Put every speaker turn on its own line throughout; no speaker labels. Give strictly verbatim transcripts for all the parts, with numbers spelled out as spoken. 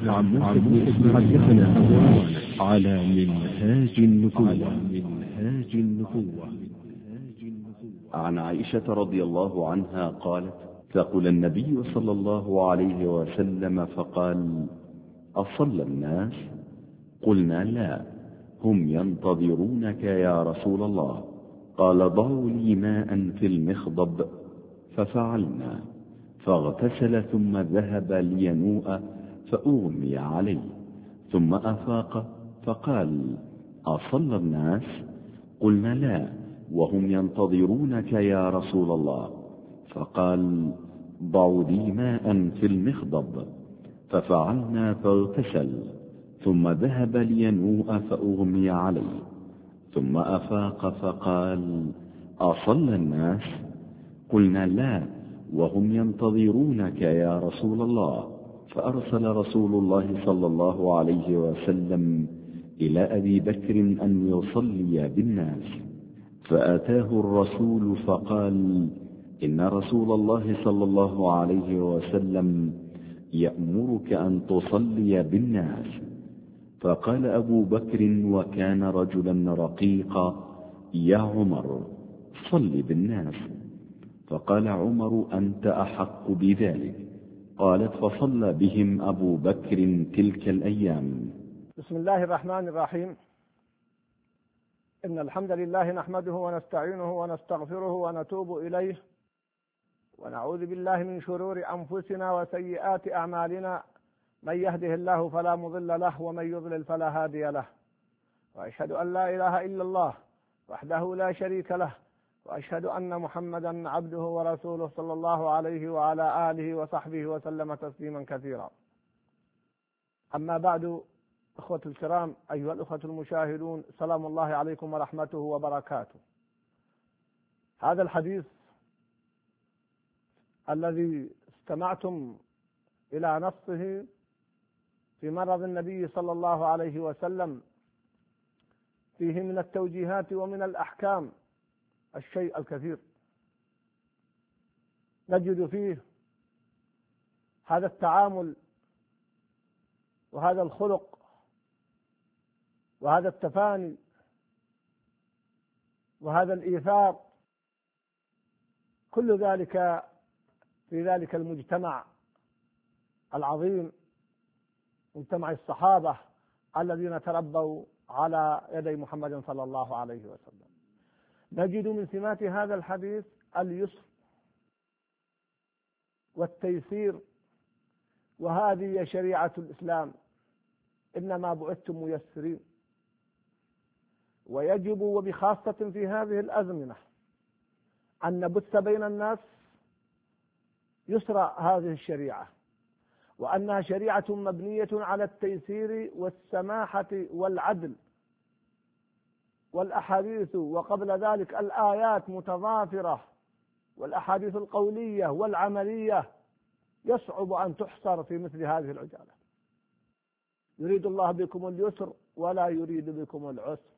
حدثنا على منهاج النبوة منهاج النبوة
عن عائشة رضي الله عنها قالت: ثقل النبي صلى الله عليه وسلم فقال: أصلى الناس؟ قلنا: لا، هم ينتظرونك يا رسول الله. قال: ضعوا لي ماء في المخضب، ففعلنا، فاغتسل ثم ذهب لينوء فأغمي عليه، ثم أفاق فقال: أصلى الناس؟ قلنا: لا، وهم ينتظرونك يا رسول الله. فقال: ضعوا لي ماء في المخضب، ففعلنا فاغتسل، ثم ذهب لينوء فأغمي عليه، ثم أفاق فقال: أصلى الناس؟ قلنا: لا، وهم ينتظرونك يا رسول الله. فأرسل رسول الله صلى الله عليه وسلم إلى أبي بكر أن يصلي بالناس، فأتاه الرسول فقال: إن رسول الله صلى الله عليه وسلم يأمرك أن تصلي بالناس. فقال أبو بكر وكان رجلا رقيقا: يا عمر، صل بالناس. فقال عمر: أنت أحق بذلك. قالت: فصلى بهم أبو بكر تلك الأيام.
بسم الله الرحمن الرحيم. إن الحمد لله نحمده ونستعينه ونستغفره ونتوب إليه، ونعوذ بالله من شرور أنفسنا وسيئات أعمالنا، من يهده الله فلا مضل له ومن يضلل فلا هادي له، وأشهد أن لا إله إلا الله وحده لا شريك له، وأشهد أن محمدا عبده ورسوله صلى الله عليه وعلى آله وصحبه وسلم تسليما كثيرا. أما بعد، أخوة الكرام، أيها الأخوة المشاهدون، سلام الله عليكم ورحمته وبركاته. هذا الحديث الذي استمعتم إلى نصه في مرض النبي صلى الله عليه وسلم فيه من التوجيهات ومن الأحكام الشيء الكثير. نجد فيه هذا التعامل وهذا الخلق وهذا التفاني وهذا الإيثار، كل ذلك في ذلك المجتمع العظيم، مجتمع الصحابة الذين تربوا على يدي محمد صلى الله عليه وسلم. نجد من سمات هذا الحديث اليسر والتيسير، وهذه شريعة الإسلام، إنما بعثتم ميسرين. ويجب وبخاصة في هذه الأزمنة أن نبث بين الناس يسر هذه الشريعة، وأنها شريعة مبنية على التيسير والسماحة والعدل. والأحاديث وقبل ذلك الآيات متضافرة، والأحاديث القولية والعملية يصعب أن تحصر في مثل هذه العجالة. يريد الله بكم اليسر ولا يريد بكم العسر،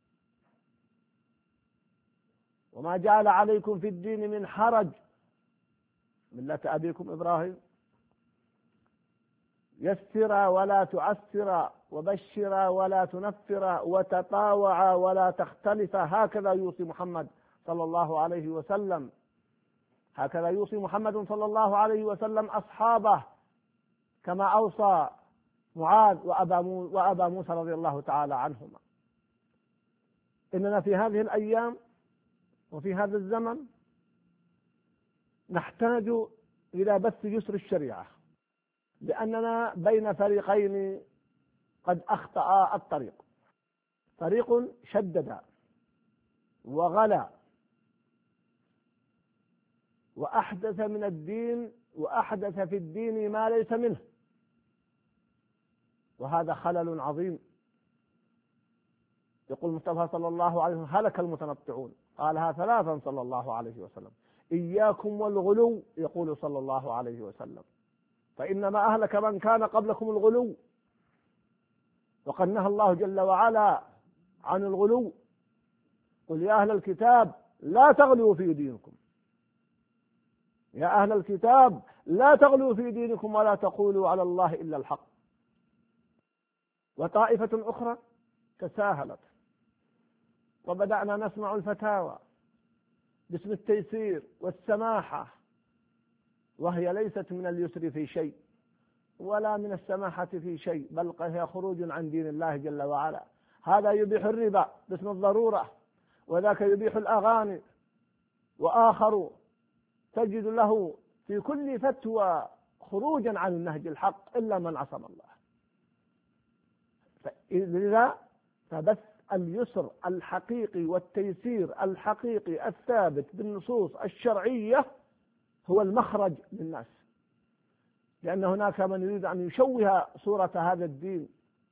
وما جعل عليكم في الدين من حرج، ملة أبيكم إبراهيم. يسر ولا تعسر، وبشر ولا تنفر، وتطاوع ولا تختلف. هكذا يوصي محمد صلى الله عليه وسلم، هكذا يوصي محمد صلى الله عليه وسلم أصحابه، كما أوصى معاذ وأبا موسى رضي الله تعالى عنهما. إننا في هذه الأيام وفي هذا الزمن نحتاج إلى بث يسر الشريعة، لأننا بين فريقين قد أخطأ الطريق. فريق شدد وغلا وأحدث من الدين وأحدث في الدين ما ليس منه، وهذا خلل عظيم. يقول المصطفى صلى الله عليه وسلم: هلك المتنطعون. قالها ثلاثا صلى الله عليه وسلم. إياكم والغلو، يقول صلى الله عليه وسلم، فإنما أهلك من كان قبلكم الغلو. وقد نهى الله جل وعلا عن الغلو: قل يا أهل الكتاب لا تغلوا في دينكم، يا أهل الكتاب لا تغلوا في دينكم ولا تقولوا على الله إلا الحق. وطائفة أخرى تساهلت وبدأنا نسمع الفتاوى باسم التيسير والسماحة، وهي ليست من اليسر في شيء ولا من السماحة في شيء، بل هي خروج عن دين الله جل وعلا. هذا يبيح الربا باسم الضرورة، وذاك يبيح الأغاني، وآخر تجد له في كل فتوى خروجا عن النهج الحق إلا من عصم الله. لذا فبث اليسر الحقيقي والتيسير الحقيقي الثابت بالنصوص الشرعية هو المخرج للناس، لأن هناك من يريد أن يشوه صورة هذا الدين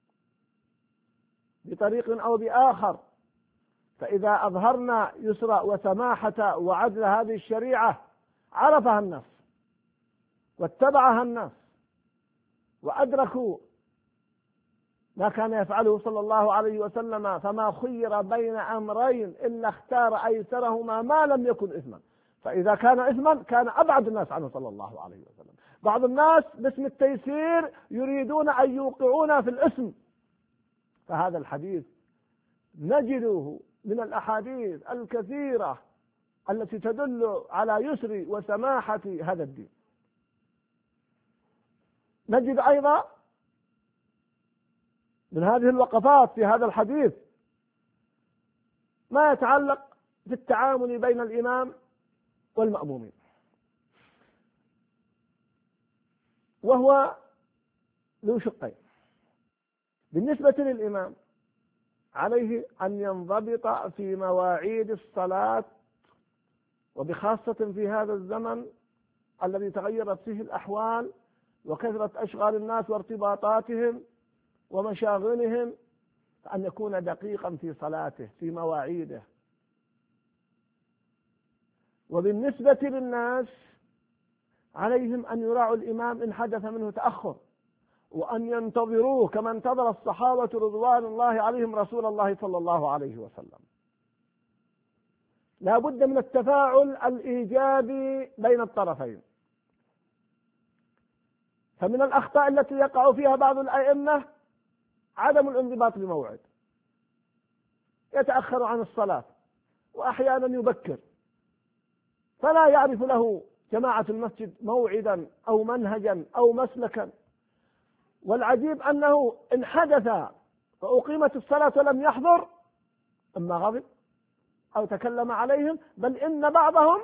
بطريق أو بآخر، فإذا أظهرنا يسر وسماحة وعدل هذه الشريعة عرفها الناس واتبعها الناس وأدركوا ما كان يفعله صلى الله عليه وسلم، فما خير بين أمرين إلا اختار أيسرهما ما لم يكن إثما، فإذا كان إثما كان أبعد الناس عنه صلى الله عليه وسلم. بعض الناس باسم التيسير يريدون أن يوقعون في الإثم، فهذا الحديث نجده من الأحاديث الكثيرة التي تدل على يسر وسماحة هذا الدين. نجد أيضا من هذه الوقفات في هذا الحديث ما يتعلق بالتعامل بين الإمام والمأمومين، وهو ذو شقين. بالنسبة للإمام عليه أن ينضبط في مواعيد الصلاة، وبخاصة في هذا الزمن الذي تغيرت فيه الأحوال وكثرت أشغال الناس وارتباطاتهم ومشاغلهم، أن يكون دقيقا في صلاته في مواعيده. وبالنسبة للناس عليهم أن يراعوا الإمام إن حدث منه تأخر، وأن ينتظروه كما انتظر الصحابة رضوان الله عليهم رسول الله صلى الله عليه وسلم. لا بد من التفاعل الإيجابي بين الطرفين. فمن الأخطاء التي يقع فيها بعض الأئمة عدم الانضباط بموعد، يتأخر عن الصلاة وأحيانا يبكر، فلا يعرف له جماعة المسجد موعدا أو منهجا أو مسلكا. والعجيب أنه إن حدث فأقيمت الصلاة ولم يحضر إما غضب أو تكلم عليهم، بل إن بعضهم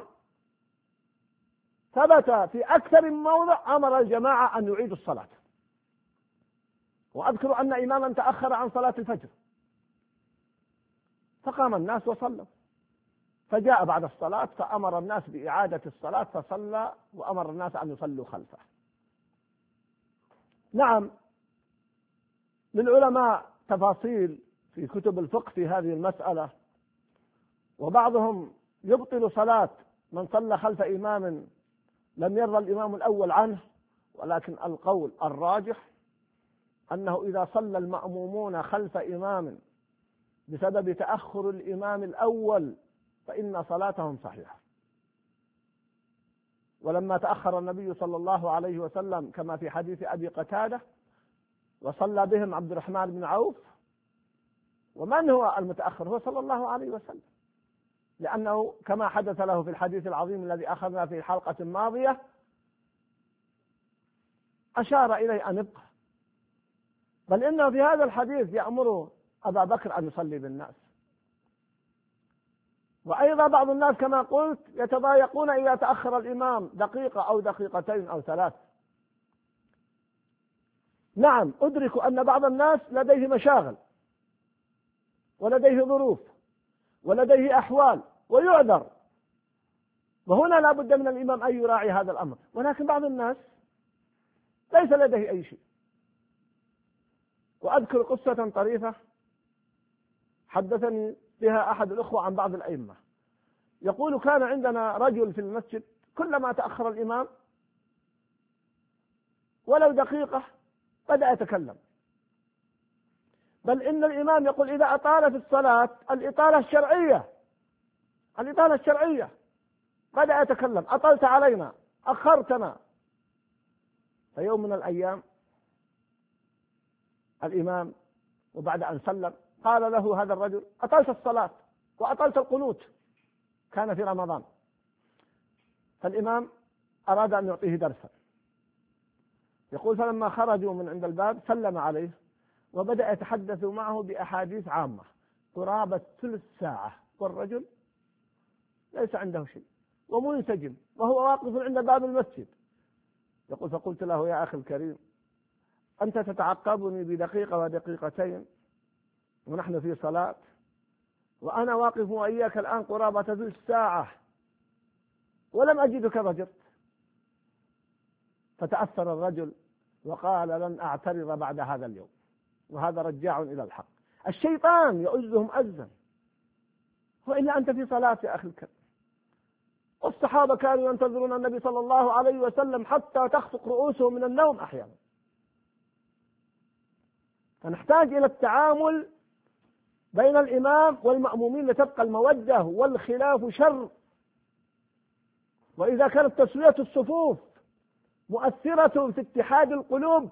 ثبت في أكثر من موضع أمر الجماعة أن يعيدوا الصلاة. وأذكر أن إماما تأخر عن صلاة الفجر فقام الناس وصلوا، فجاء بعد الصلاة فأمر الناس بإعادة الصلاة فصلى، وأمر الناس أن يصلوا خلفه. نعم، للعلماء تفاصيل في كتب الفقه في هذه المسألة، وبعضهم يبطل صلاة من صلى خلف إمام لم يرضى الإمام الأول عنه، ولكن القول الراجح أنه إذا صلى المأمومون خلف إمام بسبب تأخر الإمام الأول فإن صلاتهم صحيحة. ولما تأخر النبي صلى الله عليه وسلم كما في حديث أبي قتادة وصلى بهم عبد الرحمن بن عوف، ومن هو المتأخر؟ هو صلى الله عليه وسلم، لأنه كما حدث له في الحديث العظيم الذي أخذنا في حلقة ماضية أشار إليه أن يبقى، بل إنه في هذا الحديث يأمر أبا بكر أن يصلي بالناس. وأيضا بعض الناس كما قلت يتضايقون إذا تأخر الإمام دقيقة أو دقيقتين أو ثلاث. نعم، أدرك أن بعض الناس لديه مشاغل ولديه ظروف ولديه أحوال ويعذر، وهنا لا بد من الإمام أن يراعي هذا الأمر. ولكن بعض الناس ليس لديه أي شيء. وأذكر قصة طريفة حدثني بها أحد الأخوة عن بعض الأئمة، يقول: كان عندنا رجل في المسجد كلما تأخر الإمام ولو دقيقة بدأ يتكلم، بل إن الإمام يقول إذا أطال في الصلاة الإطالة الشرعية الإطالة الشرعية بدأ يتكلم: أطلت علينا، أخرتنا. فيوم من الأيام الإمام وبعد أن سلم قال له هذا الرجل: أطلت الصلاة وأطلت القنوت. كان في رمضان. فالإمام أراد أن يعطيه درسا. يقول: فلما خرجوا من عند الباب سلم عليه وبدأ يتحدث معه بأحاديث عامة قرابة ثلث ساعة، والرجل ليس عنده شيء ومنسجم وهو واقف عند باب المسجد. يقول: فقلت له: يا أخي الكريم، أنت تتعقبني بدقيقة ودقيقتين ونحن في صلاة، وأنا واقف وإياك الآن قرابة ثلث ساعة ولم أجدك ضجرت. فتأثر الرجل وقال: لن أعترض بعد هذا اليوم. وهذا رجاع إلى الحق. الشيطان يؤزهم أزا، وإلا أنت في صلاة يا أخي الكريم. والصحابة كانوا ينتظرون النبي صلى الله عليه وسلم حتى تخفق رؤوسهم من النوم أحيانا. فنحتاج إلى التعامل بين الإمام والمأمومين لتبقى المودة، والخلاف شر. وإذا كانت تسوية الصفوف مؤثرة في اتحاد القلوب،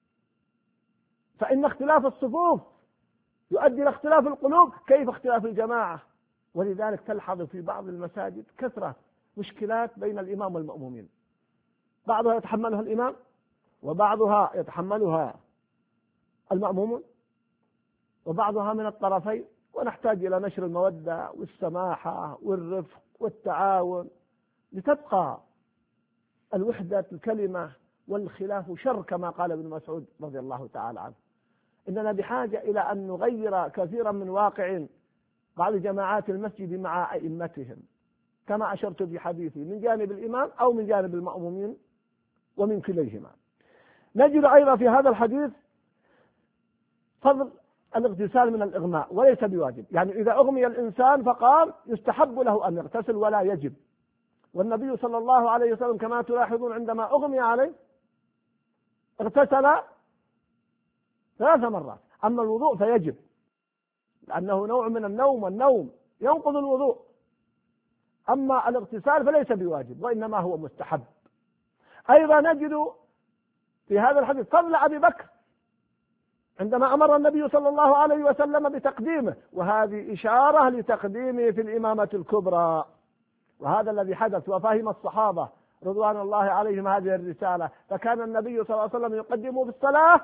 فإن اختلاف الصفوف يؤدي إلى اختلاف القلوب، كيف اختلاف الجماعة؟ ولذلك تلحظ في بعض المساجد كثرة مشكلات بين الإمام والمأمومين، بعضها يتحملها الإمام وبعضها يتحملها المأمومون وبعضها من الطرفين. ونحتاج إلى نشر المودة والسماحة والرفق والتعاون لتبقى الوحدة الكلمة، والخلاف شر كما قال ابن مسعود رضي الله تعالى عنه. إننا بحاجة إلى أن نغير كثيرا من واقع بعض جماعات المسجد مع أئمتهم، كما أشرت في حديثي، من جانب الإمام أو من جانب المأمومين ومن كليهما. نجد أيضا في هذا الحديث فضل الاغتسال من الإغماء، وليس بواجب. يعني إذا أغمي الإنسان فقال يستحب له أن يغتسل ولا يجب. والنبي صلى الله عليه وسلم كما تلاحظون عندما أغمي عليه اغتسل ثلاث مرات. أما الوضوء فيجب، لأنه نوع من النوم، والنوم ينقض الوضوء. أما الاغتسال فليس بواجب، وإنما هو مستحب. أيضا نجد في هذا الحديث فضل أبي بكر عندما أمر النبي صلى الله عليه وسلم بتقديمه، وهذه إشارة لتقديمه في الإمامة الكبرى. وهذا الذي حدث، وفهم الصحابة رضوان الله عليهم هذه الرسالة. فكان النبي صلى الله عليه وسلم يقدمه في الصلاة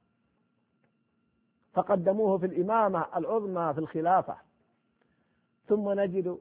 فقدموه في الإمامة العظمى في الخلافة. ثم نجد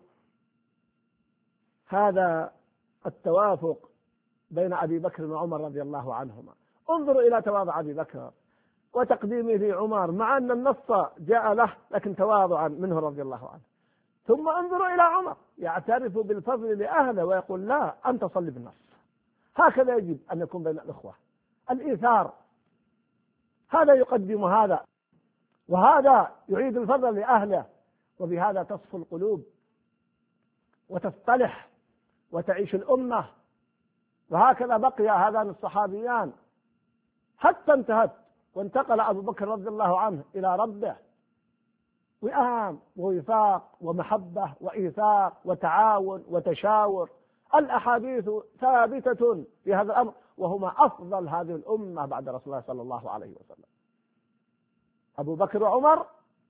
هذا التوافق بين أبي بكر وعمر رضي الله عنهما. انظروا إلى تواضع أبي بكر وتقديمه لعمر، مع أن النص جاء له، لكن تواضعا منه رضي الله عنه. ثم انظروا إلى عمر يعترف بالفضل لأهله ويقول: لا، أنت صل بالنص. هكذا يجب أن يكون بين الإخوة، الإيثار. هذا يقدم هذا، وهذا يعيد الفضل لأهله، وبهذا تصفو القلوب وتصطلح وتعيش الأمة. وهكذا بقي هذان الصحابيان حتى انتهت وانتقل أبو بكر رضي الله عنه إلى ربه، وئام ووفاق ومحبة وإيثار وتعاون وتشاور. الأحاديث ثابتة في هذا الأمر، وهما أفضل هذه الأمة بعد رسول الله صلى الله عليه وسلم. أبو بكر وعمر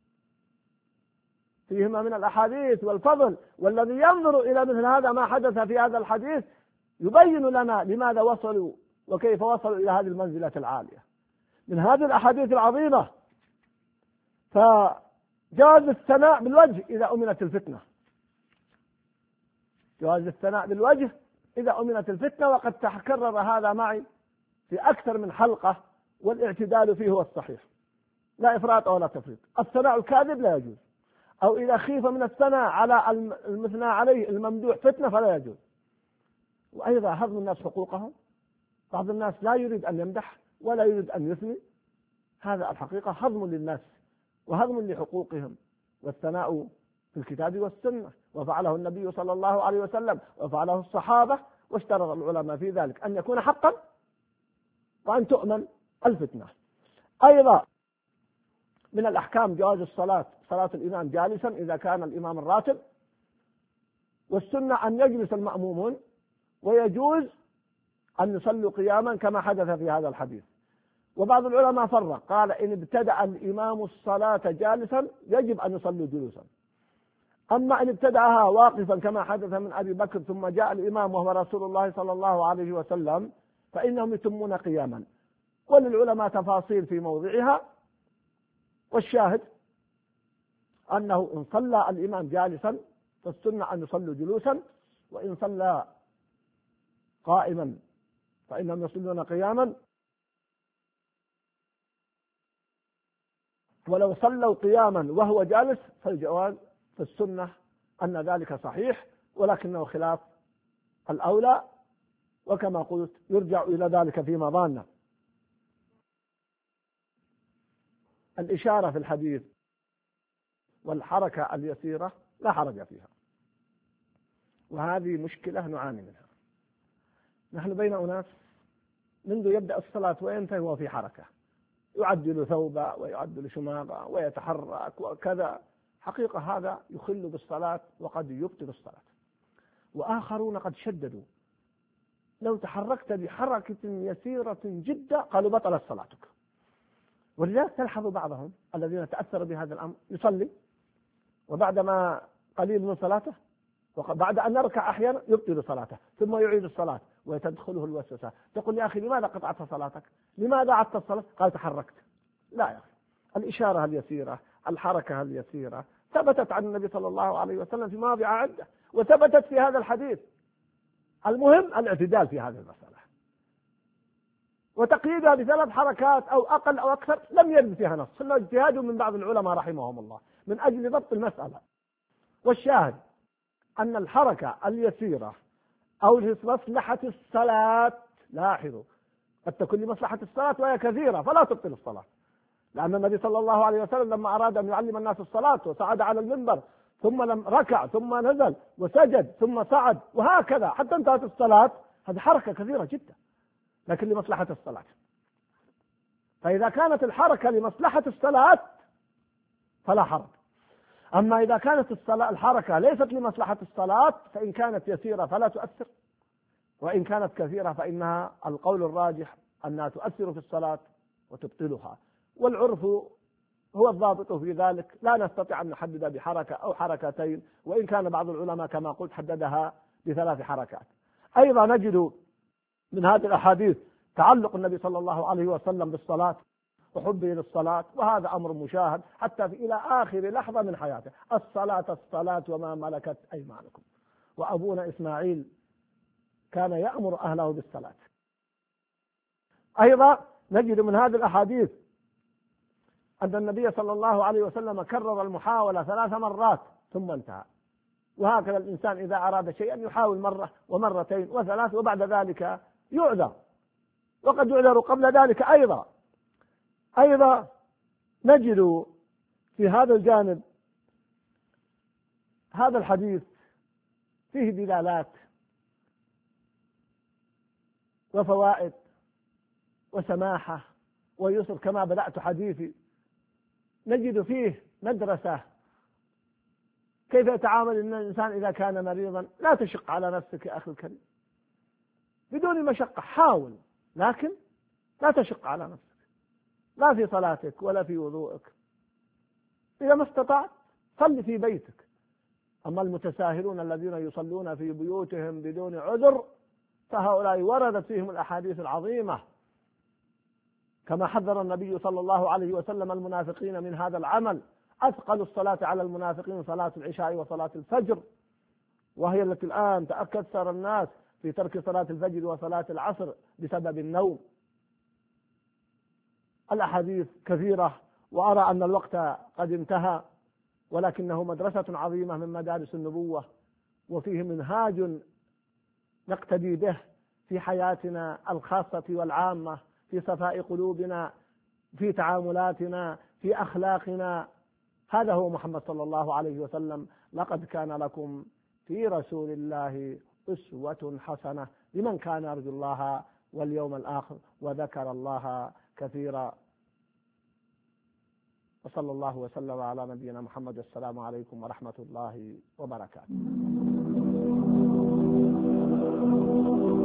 فيهما من الأحاديث والفضل، والذي ينظر إلى مثل هذا ما حدث في هذا الحديث يبين لنا لماذا وصلوا وكيف وصلوا إلى هذه المنزلة العالية. من هذه الأحاديث العظيمة فجواز الثناء بالوجه إذا أمنت الفتنة، جواز الثناء بالوجه إذا أمنت الفتنة، وقد تكرر هذا معي في أكثر من حلقة، والاعتدال فيه هو الصحيح، لا إفراط ولا تفريط. الثناء الكاذب لا يجوز، أو إذا خيف من الثناء على المثنى عليه الممدوح فتنة فلا يجوز. وأيضا هضم الناس حقوقهم، بعض الناس لا يريد أن يمدح ولا يريد أن يثني، هذا الحقيقة هضم للناس وهضم لحقوقهم. والثناء في الكتاب والسنة، وفعله النبي صلى الله عليه وسلم وفعله الصحابة، واشترط العلماء في ذلك أن يكون حقا وأن تؤمن الفتنة. أيضا من الأحكام جواز الصلاة، صلاة الإمام جالسا إذا كان الإمام الراتب، والسنة أن يجلس المأمومون، ويجوز أن يصلوا قياما كما حدث في هذا الحديث. وبعض العلماء فرق، قال إن ابتدأ الإمام الصلاة جالسا يجب أن يصلي جلوسا، أما إن ابتدأها واقفا كما حدث من أبي بكر ثم جاء الإمام وهو رسول الله صلى الله عليه وسلم فإنهم يتمون قياما. وللعلماء تفاصيل في موضعها، والشاهد أنه إن صلى الإمام جالسا فالسنة أن يصلوا جلوسا، وإن صلى قائما فإنهم يصلون قياما، ولو صلوا قياما وهو جالس فالجواز في السنة أن ذلك صحيح، ولكنه خلاف الأولى، وكما قلت يرجع إلى ذلك فيما ظن. الإشارة في الحديث والحركة اليسيرة لا حرج فيها، وهذه مشكلة نعاني منها. نحن بين أناس منذ يبدأ الصلاة وينتهي وهو في حركة، يعدل ثوبه ويعدل شماغه ويتحرك وكذا، حقيقة هذا يخل بالصلاة وقد يبطل الصلاة. وآخرون قد شددوا، لو تحركت بحركة يسيرة جدا قالوا بطلت صلاتك. ولذلك تلحظ بعضهم الذين تأثروا بهذا الأمر يصلي وبعدما قليل من صلاته وبعد أن يركع أحيانا يبطل صلاته ثم يعيد الصلاة وتدخله الوسوسة، تقول يا أخي لماذا قطعت صلاتك؟ لماذا عدت الصلاة؟ قال تحركت. لا يا أخي، الإشارة اليسيرة، الحركة اليسيرة ثبتت عن النبي صلى الله عليه وسلم في مواضع عدة، وثبتت في هذا الحديث. المهم الاعتدال في هذه المسألة، وتقييدها بثلاث حركات أو أقل أو أكثر لم يرد فيها نص، إلا اجتهاد من بعض العلماء رحمهم الله من أجل ضبط المسألة. والشاهد أن الحركة اليسيرة أو لمصلحة الصلاة، لاحظوا قد تكون لمصلحة الصلاة وهي كثيرة فلا تبطل الصلاة، لأن النبي صلى الله عليه وسلم لما أراد أن يعلم الناس الصلاة وصعد على المنبر ثم لم ركع ثم نزل وسجد ثم صعد وهكذا حتى انتهت الصلاة، هذه حركة كثيرة جدا لكن لمصلحة الصلاة. فإذا كانت الحركة لمصلحة الصلاة فلا حرج، أما إذا كانت الصلاة الحركة ليست لمصلحة الصلاة فإن كانت يسيرة فلا تؤثر، وإن كانت كثيرة فإنها القول الراجح أنها تؤثر في الصلاة وتبطلها. والعرف هو الضابط في ذلك، لا نستطيع أن نحدد بحركة أو حركتين، وإن كان بعض العلماء كما قلت حددها بثلاث حركات. أيضا نجد من هذه الأحاديث تعلق النبي صلى الله عليه وسلم بالصلاة وحبه للصلاة، وهذا أمر مشاهد حتى في إلى آخر لحظة من حياته، الصلاة الصلاة وما ملكت أيمانكم. وأبونا إسماعيل كان يأمر أهله بالصلاة. أيضا نجد من هذه الأحاديث أن النبي صلى الله عليه وسلم كرر المحاولة ثلاث مرات ثم انتهى، وهكذا الإنسان إذا أراد شيئا يحاول مرة ومرتين وثلاث وبعد ذلك يعذر، وقد يعذر قبل ذلك أيضا. أيضا نجد في هذا الجانب هذا الحديث فيه دلالات وفوائد وسماحة ويسر كما بدأت حديثي. نجد فيه مدرسة كيف يتعامل الإنسان إذا كان مريضا. لا تشق على نفسك يا أخي الكريم، بدون مشقة حاول، لكن لا تشق على نفسك لا في صلاتك ولا في وضوءك. إذا ما استطعت صل في بيتك. أما المتساهلون الذين يصلون في بيوتهم بدون عذر فهؤلاء وردت فيهم الأحاديث العظيمة، كما حذر النبي صلى الله عليه وسلم المنافقين من هذا العمل. أثقل الصلاة على المنافقين صلاة العشاء وصلاة الفجر، وهي التي الآن تأكثر الناس في ترك صلاة الفجر وصلاة العصر بسبب النوم. الأحاديث كثيرة، وأرى أن الوقت قد انتهى، ولكنه مدرسة عظيمة من مدارس النبوة، وفيه منهاج نقتدي به في حياتنا الخاصة والعامة، في صفاء قلوبنا، في تعاملاتنا، في أخلاقنا. هذا هو محمد صلى الله عليه وسلم. لقد كان لكم في رسول الله أسوة حسنة لمن كان يرجو الله واليوم الآخر وذكر الله كثيرا. وصلى الله وسلم على نبينا محمد. السلام عليكم ورحمة الله وبركاته.